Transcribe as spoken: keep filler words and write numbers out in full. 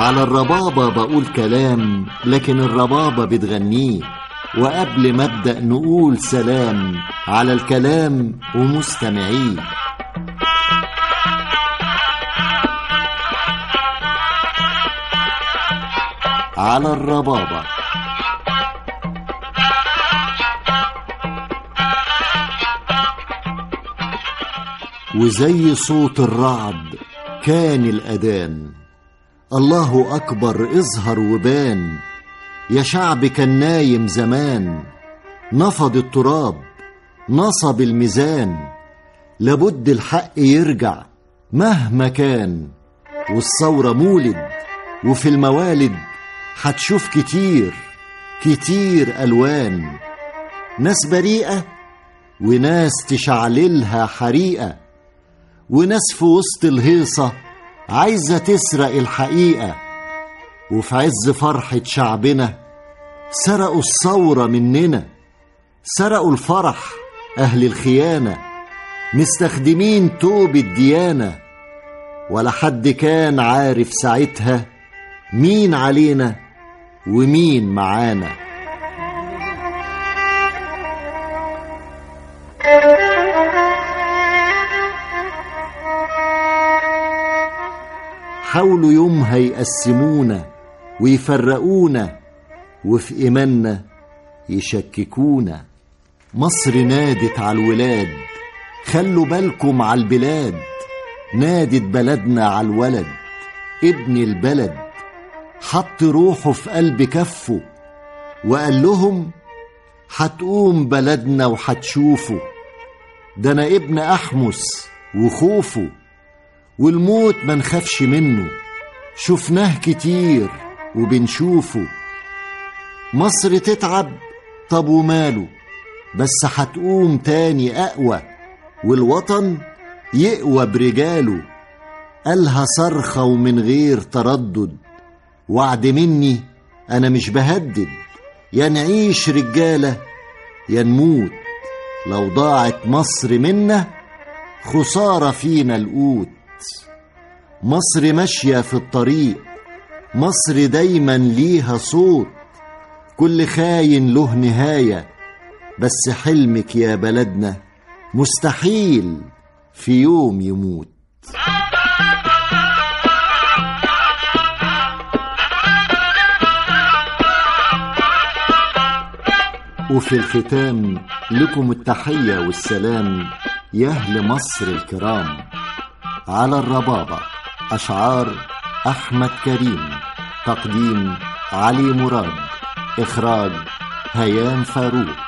على الربابة بقول كلام لكن الربابة بتغنيه، وقبل ما ابدأ نقول سلام على الكلام ومستمعيه. على الربابة. وزي صوت الرعد كان الأذان، الله أكبر اظهر وبان، يا شعب كان نايم زمان، نفض التراب نصب الميزان، لابد الحق يرجع مهما كان، والثورة مولد وفي الموالد هتشوف كتير كتير ألوان، ناس بريئة وناس تشعللها حريقة، وناس في وسط الهيصة عايزة تسرق الحقيقة، وفي عز فرحة شعبنا سرقوا الثورة مننا، سرقوا الفرح أهل الخيانة، مستخدمين توب الديانة، ولا حد كان عارف ساعتها مين علينا ومين معانا. حاولوا يومها يقسمونا ويفرقونا، وفي إيماننا يشككونا. مصر نادت على الولاد خلوا بالكم على البلاد، نادت بلدنا على الولد ابن البلد، حط روحه في قلب كفه وقال لهم هتقوم بلدنا وهتشوفوا، ده أنا ابن أحمس وخوفه، والموت ما نخافش منه شفناه كتير وبنشوفه. مصر تتعب طب وماله، بس هتقوم تاني أقوى، والوطن يقوى برجاله. قالها صرخة ومن غير تردد، وعد مني أنا مش بهدد، يا نعيش رجالة يا نموت، لو ضاعت مصر منا خسارة فينا القوت. مصر ماشية في الطريق، مصر دايما ليها صوت، كل خاين له نهاية، بس حلمك يا بلدنا مستحيل في يوم يموت. وفي الختام لكم التحية والسلام يا أهل مصر الكرام. على الربابة، أشعار أحمد كريم، تقديم علي مراد، إخراج هيام فاروق.